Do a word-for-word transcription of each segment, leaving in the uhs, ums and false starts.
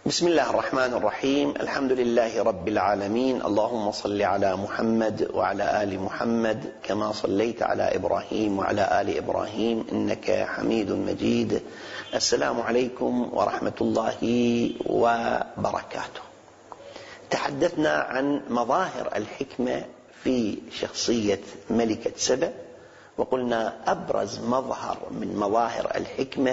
بسم الله الرحمن الرحيم. الحمد لله رب العالمين. اللهم صل على محمد وعلى آل محمد كما صليت على إبراهيم وعلى آل إبراهيم إنك حميد مجيد. السلام عليكم ورحمة الله وبركاته. تحدثنا عن مظاهر الحكمة في شخصية ملكة سبأ، وقلنا أبرز مظهر من مظاهر الحكمة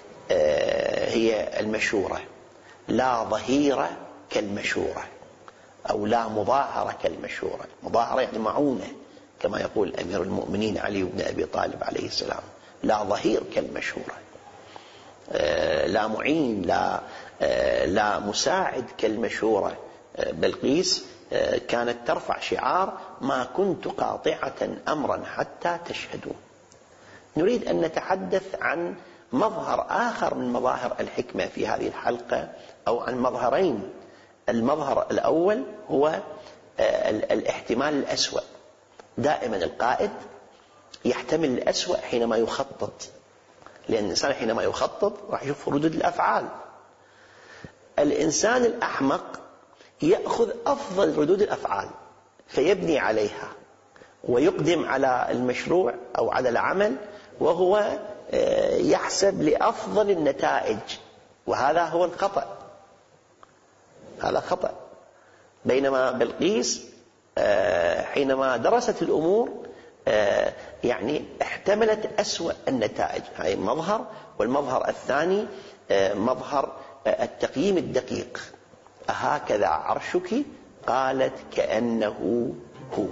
هي المشورة. لا ظهيرة كالمشورة، أو لا مظاهرة كالمشورة. مظاهرة يعني معونة، كما يقول أمير المؤمنين علي بن أبي طالب عليه السلام: لا ظهير كالمشورة. لا معين، لا لا مساعد كالمشورة. بلقيس كانت ترفع شعار: ما كنت قاطعة أمرا حتى تشهدون. نريد أن نتحدث عن مظهر آخر من مظاهر الحكمة في هذه الحلقة، أو عن مظهرين. المظهر الأول هو الاحتمال الأسوأ. دائما القائد يحتمل الأسوأ حينما يخطط، لأن الإنسان حينما يخطط راح يشوف ردود الأفعال. الإنسان الأحمق يأخذ أفضل ردود الأفعال فيبني عليها ويقدم على المشروع أو على العمل وهو يحسب لأفضل النتائج، وهذا هو الخطأ. هذا خطأ. بينما بلقيس حينما درست الأمور يعني احتملت أسوأ النتائج. هذا مظهر. والمظهر الثاني مظهر التقييم الدقيق. أهكذا عرشك؟ قالت: كأنه هو.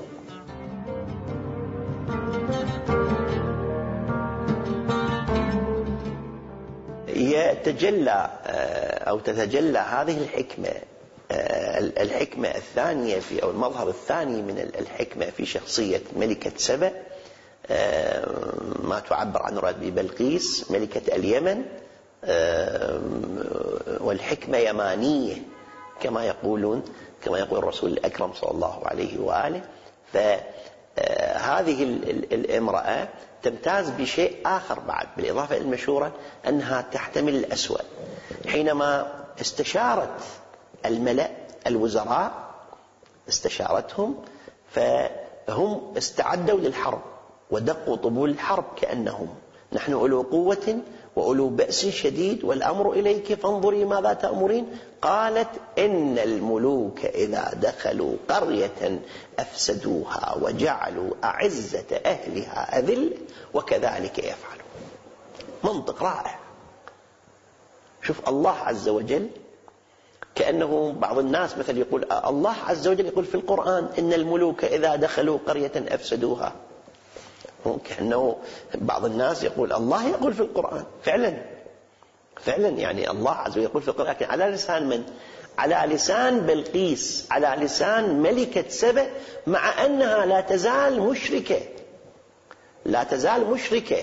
يتجلى أو تتجلى هذه الحكمة الحكمة الثانية في أو المظهر الثاني من الحكمة في شخصية ملكة سبأ، ما تعبر عنه ببلقيس ملكة اليمن. والحكمة يمانية كما يقولون، كما يقول الرسول الأكرم صلى الله عليه وآله. فهذه الامرأة تمتاز بشيء آخر بعد بالإضافة إلى المشورة، أنها تحتمل الأسوأ. حينما استشارت الملأ الوزراء، استشارتهم، فهم استعدوا للحرب ودقوا طبول الحرب كأنهم: نحن أولو قوة وأولو بأس شديد والأمر إليك فانظري ماذا تأمرين. قالت: إن الملوك إذا دخلوا قرية أفسدوها وجعلوا أعزة أهلها أذل وكذلك يفعلون. منطق رائع. شوف الله عز وجل، كأنه بعض الناس مثل يقول الله عز وجل يقول في القرآن: إن الملوك إذا دخلوا قرية أفسدوها. كأنه بعض الناس يقول الله يقول في القرآن. فعلا فعلا يعني الله عز وجل يقول في القرآن، لكن على لسان من؟ على لسان بلقيس، على لسان ملكة سبأ، مع أنها لا تزال مشركة، لا تزال مشركة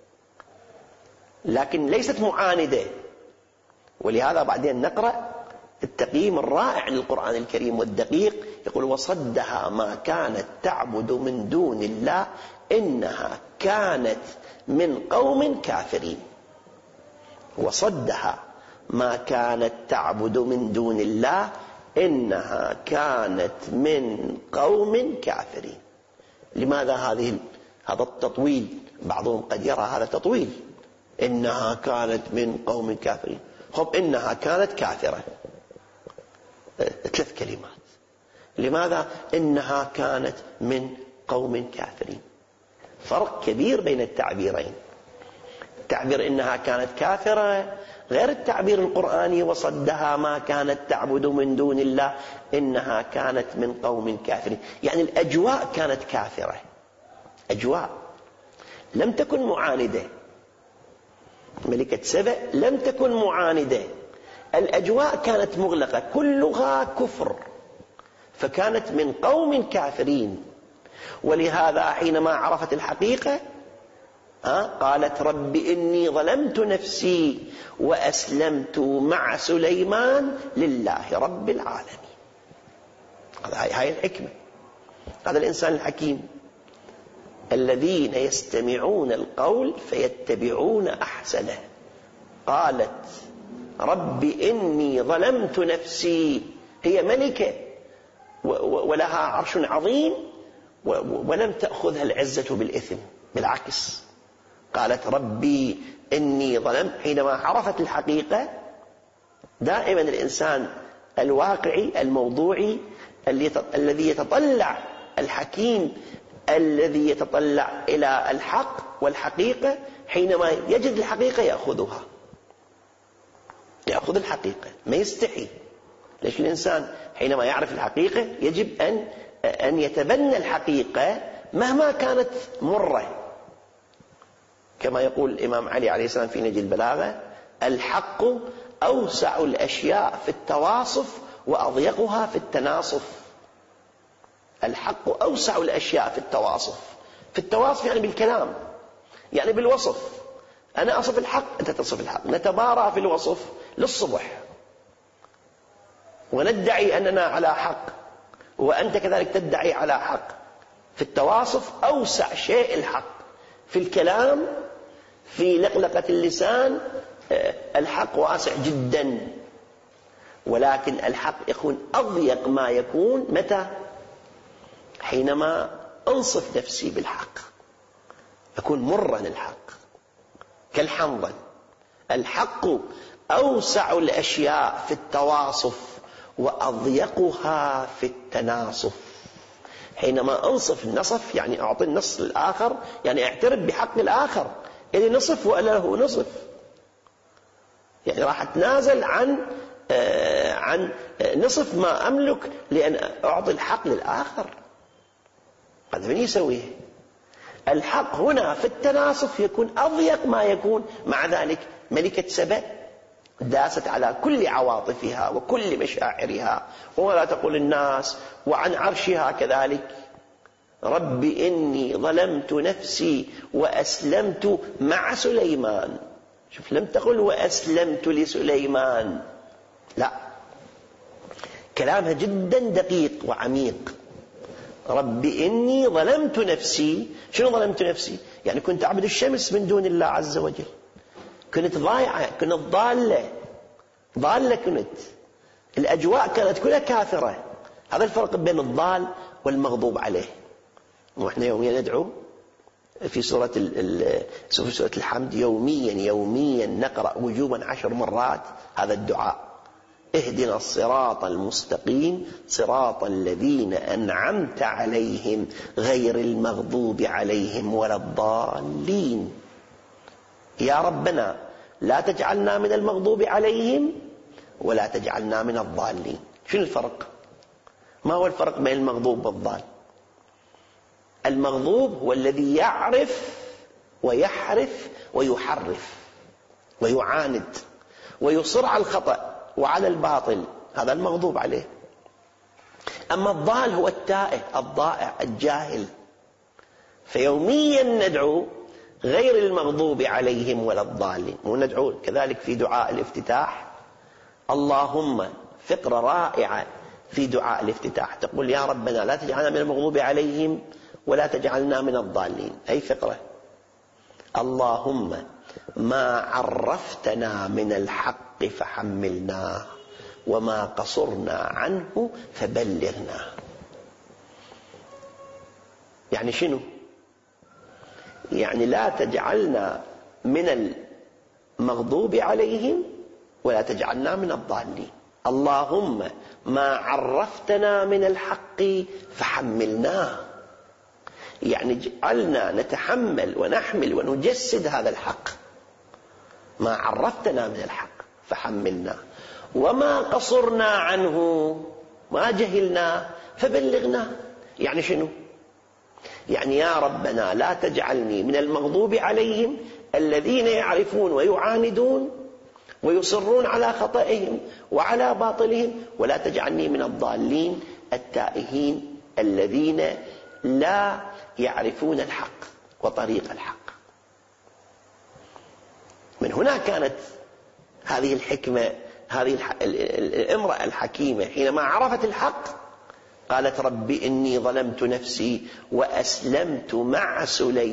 لكن ليست معاندة. ولهذا بعدين نقرأ التقييم الرائع للقرآن الكريم والدقيق، يقول: وصدها ما كانت تعبد من دون الله إنها كانت من قوم كافرين. وصدها ما كانت تعبد من دون الله إنها كانت من قوم كافرين. لماذا هذه هذا التطويل؟ بعضهم قد يرى هذا تطويل، إنها كانت من قوم كافرين. خب إنها كانت كافرة، ثلاث كلمات. لماذا إنها كانت من قوم كافرين؟ فرق كبير بين التعبيرين. تعبير إنها كانت كافرة غير التعبير القرآني: وصدها ما كانت تعبد من دون الله إنها كانت من قوم كافرين. يعني الأجواء كانت كافرة، أجواء لم تكن معاندة. ملكة سبأ لم تكن معاندة، الأجواء كانت مغلقة، كلها كفر، فكانت من قوم كافرين. ولهذا حينما عرفت الحقيقة قالت: رب إني ظلمت نفسي وأسلمت مع سليمان لله رب العالمين. هذه الحكمة، هذا الإنسان الحكيم. الذين يستمعون القول فيتبعون أحسنه. قالت رب إني ظلمت نفسي. هي ملكة ولها عرش عظيم ولم تأخذها العزة بالإثم، بالعكس قالت ربي إني ظلمت. حينما عرفت الحقيقة، دائما الإنسان الواقعي الموضوعي الذي يتطلع، الحكيم الذي يتطلع إلى الحق والحقيقة، حينما يجد الحقيقة يأخذها، يأخذ الحقيقة، ما يستحي. ليش الإنسان حينما يعرف الحقيقة يجب أن أن يتبنى الحقيقة مهما كانت مرة، كما يقول الإمام علي عليه السلام في نهج البلاغة: الحق أوسع الأشياء في التواصف وأضيقها في التناصف. الحق أوسع الأشياء في التواصف. في التواصف يعني بالكلام، يعني بالوصف. أنا أصف الحق، أنت تصف الحق، نتبارى في الوصف للصبح وندعي أننا على حق وأنت كذلك تدعي على حق. في التواصف أوسع شيء الحق. في الكلام، في لقلقة اللسان، الحق واسع جدا، ولكن الحق يكون أضيق ما يكون متى؟ حينما أنصف نفسي بالحق، يكون مرا الحق كالحنظل. الحق أوسع الأشياء في التواصف وأضيقها في التناصف. حينما أنصف النصف يعني أعطي النص للآخر، يعني اعترف بحق الآخر، إلي نصف وإلا له نصف، يعني راح أتنازل عن آه عن نصف ما أملك لأن أعطي الحق للآخر. هذا من يسويه؟ الحق هنا في التناصف يكون أضيق ما يكون. مع ذلك ملكة سبأ داست على كل عواطفها وكل مشاعرها، ولا تقول الناس، وعن عرشها كذلك: رب إني ظلمت نفسي وأسلمت مع سليمان. شوف، لم تقل وأسلمت لسليمان، لا، كلامها جدا دقيق وعميق. رب إني ظلمت نفسي. شنو ظلمت نفسي؟ يعني كنت أعبد الشمس من دون الله عز وجل، كنت ضايعة، كنت ضالة ضالة كنت الأجواء كانت كلها كافرة. هذا الفرق بين الضال والمغضوب عليه. ونحن يوميا ندعو في سورة في سورة الحمد، يوميا يوميا نقرأ وجوبا عشر مرات هذا الدعاء: اهدنا الصراط المستقيم صراط الذين أنعمت عليهم غير المغضوب عليهم ولا الضالين. يا ربنا لا تجعلنا من المغضوب عليهم ولا تجعلنا من الضالين. شنو الفرق؟ ما هو الفرق بين المغضوب والضال؟ المغضوب هو الذي يعرف ويحرف ويحرف ويعاند ويصر على الخطأ وعلى الباطل، هذا المغضوب عليه. أما الضال هو التائه الضائع الجاهل. فيوميا ندعو غير المغضوب عليهم ولا الضالين. وندعو كذلك في دعاء الافتتاح: اللهم، فقرة رائعة في دعاء الافتتاح، تقول: يا ربنا لا تجعلنا من المغضوب عليهم ولا تجعلنا من الضالين. أي فقرة: اللهم ما عرفتنا من الحق فحملناه وما قصرنا عنه فبلغنا. يعني شنو؟ يعني لا تجعلنا من المغضوب عليهم ولا تجعلنا من الضالين. اللهم ما عرفتنا من الحق فحملناه، يعني جعلنا نتحمل ونحمل ونجسد هذا الحق. ما عرفتنا من الحق فحملناه وما قصرنا عنه، ما جهلنا، فبلغنا. يعني شنو؟ يعني يا ربنا لا تجعلني من المغضوب عليهم الذين يعرفون ويعاندون ويصرون على خطئهم وعلى باطلهم، ولا تجعلني من الضالين التائهين الذين لا يعرفون الحق وطريق الحق. من هنا كانت هذه الحكمة، هذه الامرأة الحكيمة حينما عرفت الحق قالت: رب إني ظلمت نفسي وأسلمت مع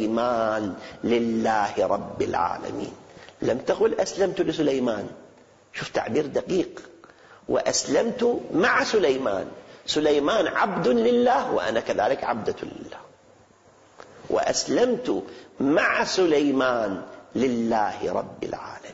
سليمان لله رب العالمين. لم تقل أسلمت لسليمان. شوف تعبير دقيق. وأسلمت مع سليمان، سليمان عبد لله وأنا كذلك عبدة لله. وأسلمت مع سليمان لله رب العالمين.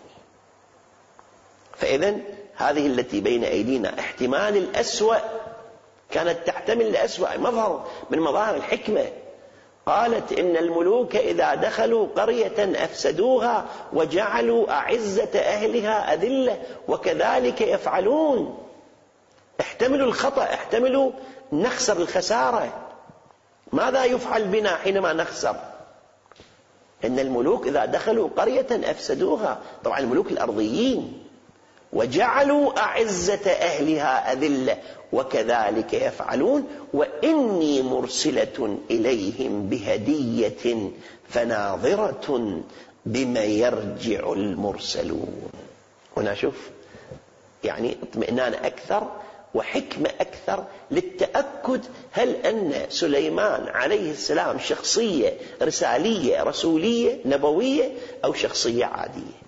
فإذن هذه التي بين أيدينا احتمال الأسوأ كانت تحتمل الأسوأ، مظهر من مظاهر الحكمة. قالت إن الملوك إذا دخلوا قرية أفسدوها وجعلوا أعزة أهلها أذلة وكذلك يفعلون. احتملوا الخطأ، احتملوا نخسر الخسارة. ماذا يفعل بنا حينما نخسر؟ إن الملوك إذا دخلوا قرية أفسدوها، طبعا الملوك الأرضيين، وجعلوا أعزة أهلها أذلة وكذلك يفعلون وإني مرسلة إليهم بهدية فناظرة بما يرجع المرسلون. هنا شوف يعني اطمئنان أكثر وحكمة أكثر للتأكد هل أن سليمان عليه السلام شخصية رسالية رسولية نبوية أو شخصية عادية.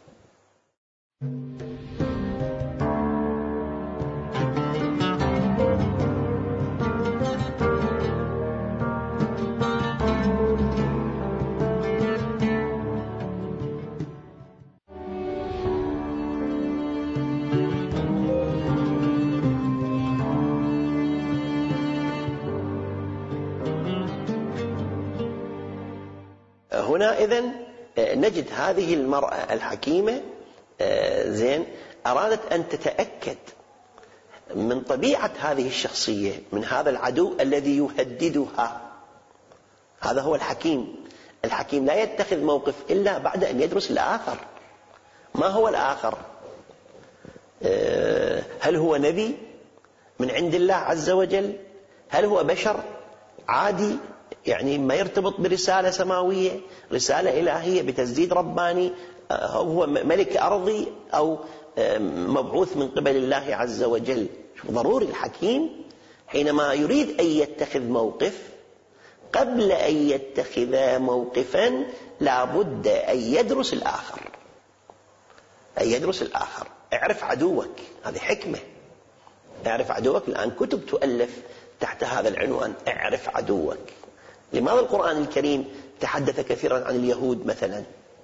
هنا إذن نجد هذه المرأة الحكيمة زين أرادت أن تتأكد من طبيعة هذه الشخصية، من هذا العدو الذي يهددها. هذا هو الحكيم. الحكيم لا يتخذ موقف إلا بعد أن يدرس الآخر. ما هو الآخر؟ هل هو نبي من عند الله عز وجل؟ هل هو بشر عادي يعني ما يرتبط برسالة سماوية، رسالة إلهية بتسديد رباني؟ هو ملك أرضي أو مبعوث من قبل الله عز وجل؟ ضروري الحكيم حينما يريد أن يتخذ موقف، قبل أن يتخذ موقفا لابد أن يدرس الآخر، أن يدرس الآخر. اعرف عدوك، هذه حكمة. اعرف عدوك. الآن كتب تؤلف تحت هذا العنوان، اعرف عدوك. لماذا القرآن الكريم تحدث كثيرا عن اليهود مثلا؟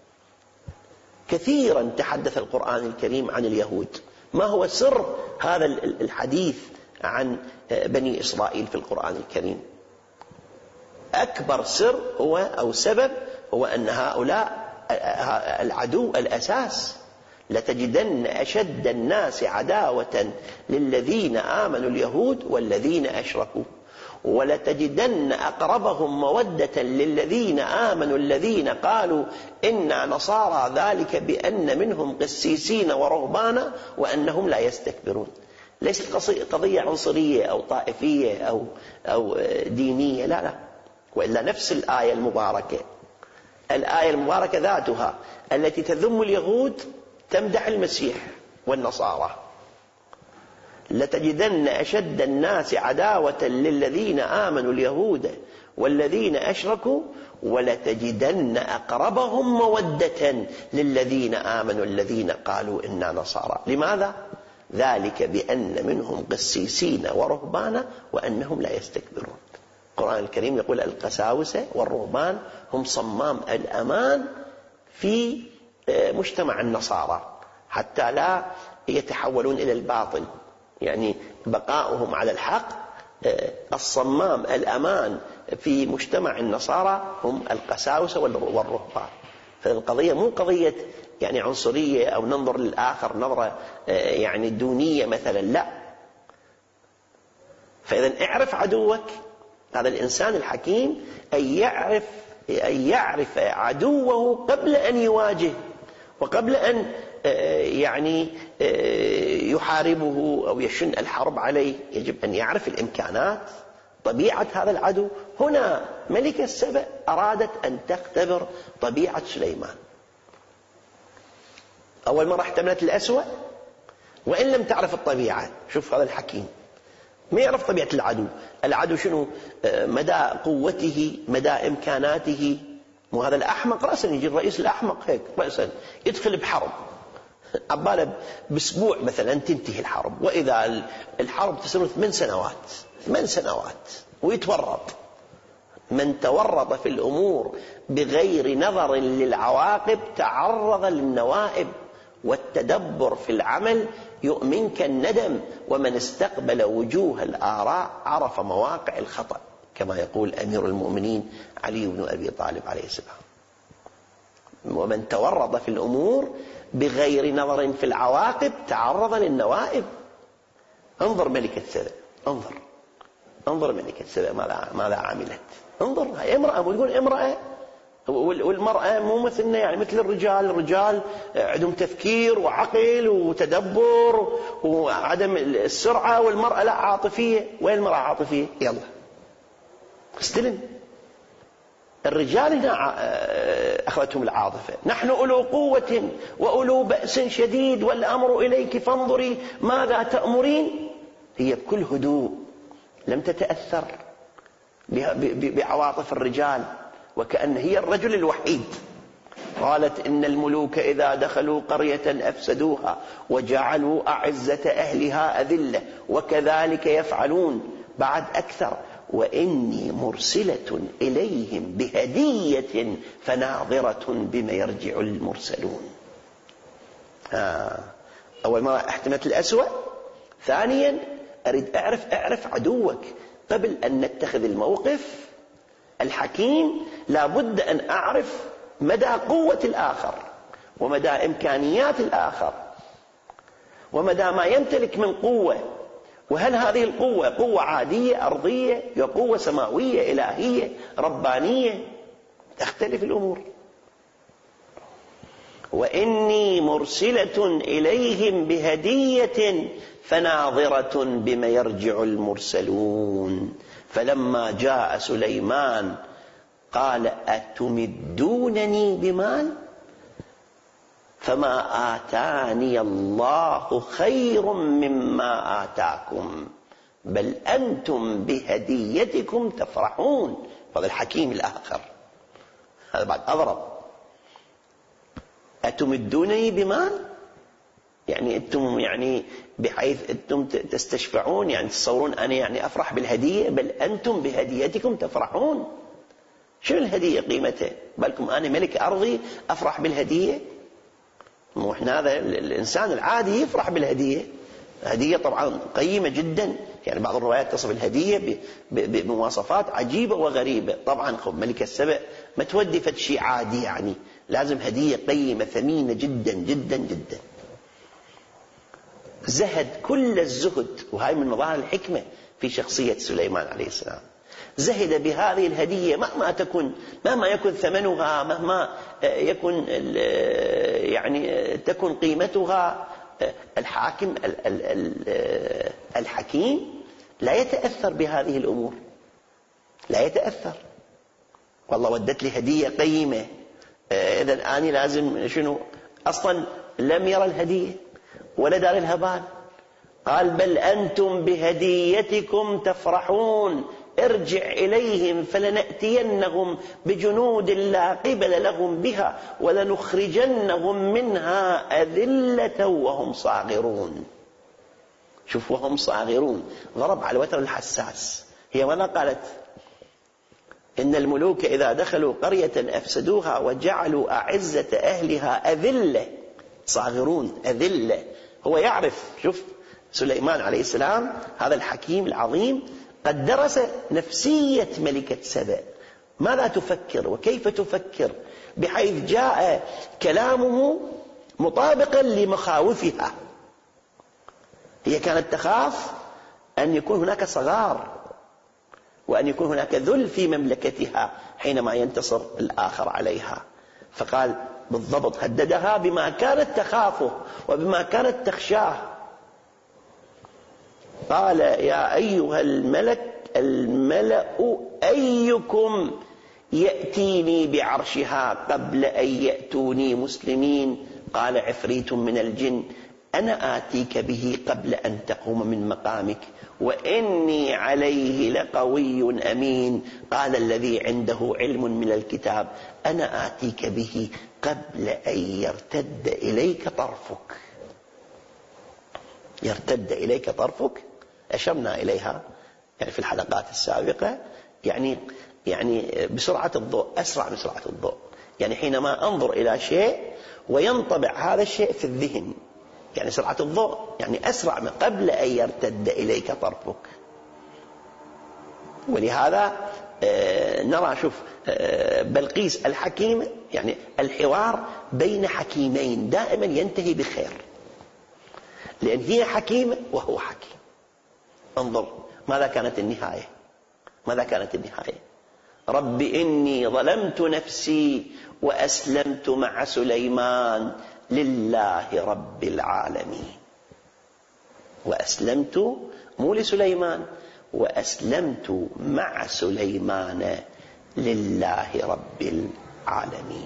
كثيرا تحدث القرآن الكريم عن اليهود. ما هو سر هذا الحديث عن بني إسرائيل في القرآن الكريم؟ أكبر سر هو أو سبب هو أن هؤلاء العدو الأساس. لتجدن أشد الناس عداوة للذين آمنوا اليهود والذين أشركوا ولتجدن أقربهم مودة للذين آمنوا الذين قالوا إنا نصارى ذلك بأن منهم قسيسين ورهبانا وأنهم لا يستكبرون. ليست قضية عنصرية أو طائفية أو, أو دينية، لا لا، وإلا نفس الآية المباركة، الآية المباركة ذاتها التي تذم اليهود تمدح المسيح والنصارى. لتجدن أشد الناس عداوة للذين آمنوا اليهود والذين أشركوا ولتجدن أقربهم مودة للذين آمنوا الذين قالوا إنا نصارى. لماذا؟ ذلك بأن منهم قسيسين ورهبانا وأنهم لا يستكبرون. القرآن الكريم يقول القساوسة والرهبان هم صمام الأمان في مجتمع النصارى حتى لا يتحولون إلى الباطل، يعني بقاؤهم على الحق. الصمام الأمان في مجتمع النصارى هم القساوسة والرهبان. فالقضية مو قضية يعني عنصرية أو ننظر للآخر نظرة يعني دونية مثلا، لا. فإذا اعرف عدوك. هذا الإنسان الحكيم أن يعرف أن يعرف عدوه قبل أن يواجه وقبل أن يعني يحاربه أو يشن الحرب عليه. يجب أن يعرف الإمكانات، طبيعة هذا العدو. هنا ملكة سبأ أرادت أن تختبر طبيعة سليمان. أول مرة احتملت الأسوأ وإن لم تعرف الطبيعة. شوف هذا الحكيم ما يعرف طبيعة العدو. العدو شنو؟ مدى قوته، مدى إمكاناته. وهذا الأحمق رأسا يجي الرئيس الأحمق هيك رأسا يدخل بحرب عبالة بأسبوع مثلا تنتهي الحرب، وإذا الحرب تستمر ثمان سنوات ثمان سنوات ويتورط. من تورط في الأمور بغير نظر للعواقب تعرض للنوائب، والتدبر في العمل يؤمنك الندم، ومن استقبل وجوه الآراء عرف مواقع الخطأ، كما يقول أمير المؤمنين علي بن أبي طالب عليه السلام. ومن تورط في الأمور بغير نظر في العواقب تعرض للنوائب. انظر ملكة سبأ، انظر انظر ملكة سبأ ماذا ماذا عملت. انظر، هي امرأة، ويقول امرأة، والمرأة مو مثلنا يعني مثل الرجال. الرجال عندهم تفكير وعقل وتدبر وعدم السرعة، والمرأة لا، عاطفية. وين المرأة عاطفية؟ يلا استلم. الرجال هنا أخذتهم العاطفة. نحن أولو قوة وأولو بأس شديد والأمر إليك فانظري ماذا تأمرين. هي بكل هدوء لم تتأثر بعواطف الرجال، وكأن هي الرجل الوحيد. قالت إن الملوك إذا دخلوا قرية أفسدوها وجعلوا أعزة أهلها أذلة وكذلك يفعلون. بعد أكثر، وإني مرسلة إليهم بهدية فناظرة بما يرجع المرسلون. آه. أول ما احتملت الأسوأ. ثانيا أريد أعرف أعرف عدوك قبل أن نتخذ الموقف الحكيم. لابد أن أعرف مدى قوة الآخر، ومدى إمكانيات الآخر، ومدى ما يمتلك من قوة، وهل هذه القوة قوة عادية أرضية، يا قوة سماوية إلهية ربانية. تختلف الأمور. وإني مرسلة إليهم بهدية فناظرة بما يرجع المرسلون. فلما جاء سليمان قال أتمدونني بمال فما آتاني الله خير مما آتاكم بل أنتم بهديتكم تفرحون. هذا الحكيم الآخر، هذا بعد أضرب. أتمدونني بمال يعني أنتم يعني بحيث أنتم تستشفعون، يعني تصورون أنا يعني أفرح بالهدية، بل أنتم بهديتكم تفرحون. شو الهدية قيمتها؟ بالكم أنا ملك أرضي أفرح بالهدية؟ مو إحنا هذا الإنسان العادي يفرح بالهدية. هدية طبعا قيمة جدا، يعني بعض الروايات تصف الهدية بمواصفات عجيبة وغريبة. طبعا خب ملك السبأ ما تودي فد شيء عادي، يعني لازم هدية قيمة ثمينة جدا جدا جدا. زهد كل الزهد، وهاي من مظاهر الحكمة في شخصية سليمان عليه السلام. زهد بهذه الهدية مهما تكن، مهما يكن ثمنها، مهما يكن يعني تكن قيمتها. الحاكم الحكيم لا يتأثر بهذه الأمور، لا يتأثر. والله ودت لي هدية قيمة، إذن أنا لازم شنو؟ أصلا لم يرى الهدية ولا دار الهبال. قال بل أنتم بهديتكم تفرحون ارجع إليهم فلنأتينهم بجنود لا قبل لهم بها ولنخرجنهم منها أذلة وهم صاغرون. شوف وهم صاغرون، ضرب على الوتر الحساس. هي ماذا قالت؟ إن الملوك إذا دخلوا قرية أفسدوها وجعلوا أعزة أهلها أذلة. صاغرون، أذلة. هو يعرف. شوف سليمان عليه السلام هذا الحكيم العظيم قد درس نفسية ملكة سبأ، ماذا تفكر وكيف تفكر، بحيث جاء كلامه مطابقا لمخاوفها. هي كانت تخاف أن يكون هناك صغار، وأن يكون هناك ذل في مملكتها حينما ينتصر الآخر عليها. فقال بالضبط، هددها بما كانت تخافه وبما كانت تخشاه. قال يا أيها الملك الملأ أيكم يأتيني بعرشها قبل أن يأتوني مسلمين. قال عفريت من الجن أنا آتيك به قبل أن تقوم من مقامك وإني عليه لقوي أمين. قال الذي عنده علم من الكتاب أنا آتيك به قبل أن يرتد إليك طرفك. يرتد إليك طرفك أشرنا إليها يعني في الحلقات السابقة، يعني يعني بسرعة الضوء، أسرع من سرعة الضوء. يعني حينما أنظر إلى شيء وينطبع هذا الشيء في الذهن، يعني سرعة الضوء، يعني أسرع من قبل أن يرتد إليك طرفك. ولهذا نرى شوف بلقيس الحكيمة، يعني الحوار بين حكيمين دائما ينتهي بخير، لأن هي حكيمة وهو حكيم. انظر ماذا كانت النهاية، ماذا كانت النهاية؟ رب إني ظلمت نفسي وأسلمت مع سليمان لله رب العالمين. وأسلمت مو لسليمان، وأسلمت مع سليمان لله رب العالمين.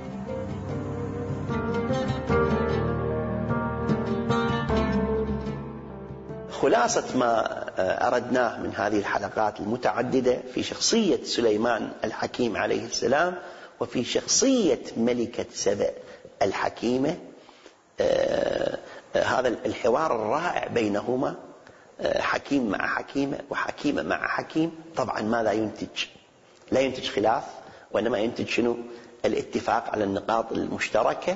خلاصة ما أردناه من هذه الحلقات المتعددة في شخصية سليمان الحكيم عليه السلام وفي شخصية ملكة سبأ الحكيمة، آه هذا الحوار الرائع بينهما، آه حكيم مع حكيمة وحكيمة مع حكيم، طبعا ما لا ينتج لا ينتج خلاف، وإنما ينتج شنو؟ الاتفاق على النقاط المشتركة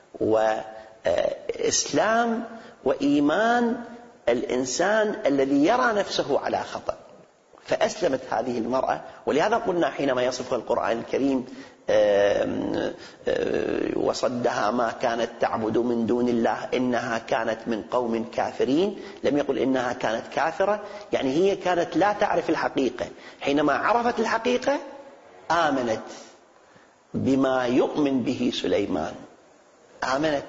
وإسلام وإيمان الإنسان الذي يرى نفسه على خطأ. فأسلمت هذه المرأة، ولهذا قلنا حينما يصفها القرآن الكريم وصدها ما كانت تعبد من دون الله إنها كانت من قوم كافرين، لم يقل إنها كانت كافرة، يعني هي كانت لا تعرف الحقيقة. حينما عرفت الحقيقة آمنت بما يؤمن به سليمان، آمنت.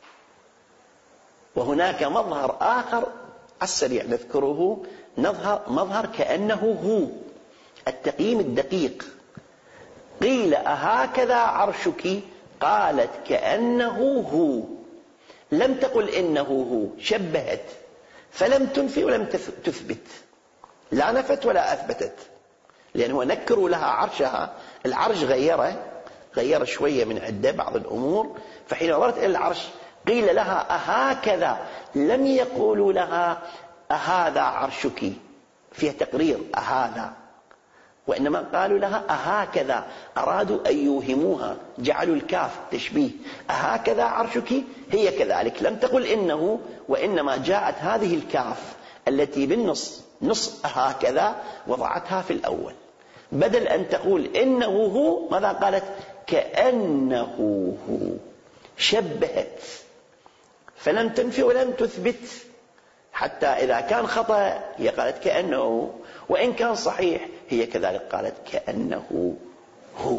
وهناك مظهر آخر السريع نذكره، نظهر مظهر كأنه هو، التقييم الدقيق. قيل أهكذا عرشك؟ قالت كأنه هو، لم تقل إنه هو، شبهت، فلم تنفي ولم تثبت، لا نفت ولا أثبتت، لأنه نكروا لها عرشها، العرش غيره غير شوية من عدة بعض الأمور، فحين نظرت إلى العرش قيل لها أهكذا، لم يقولوا لها أهذا عرشك فيها تقرير أهذا، وإنما قالوا لها أهكذا، أرادوا أن يوهموها، جعلوا الكاف تشبيه، أهكذا عرشك، هي كذلك، لم تقل إنه، وإنما جاءت هذه الكاف التي بالنص نص هكذا وضعتها في الأول، بدل أن تقول إنه هو، ماذا قالت؟ كأنه هو، شبهت، فلم تنفي ولم تثبت، حتى إذا كان خطأ هي قالت كأنه، وإن كان صحيح هي كذلك قالت كأنه هو.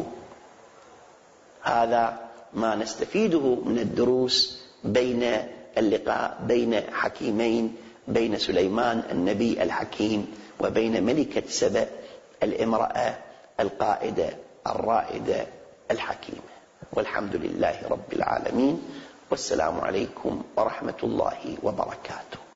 هذا ما نستفيده من الدروس بين اللقاء بين حكيمين، بين سليمان النبي الحكيم وبين ملكة سبأ الامرأة القائدة الرائدة الحكيمة. والحمد لله رب العالمين، والسلام عليكم ورحمة الله وبركاته.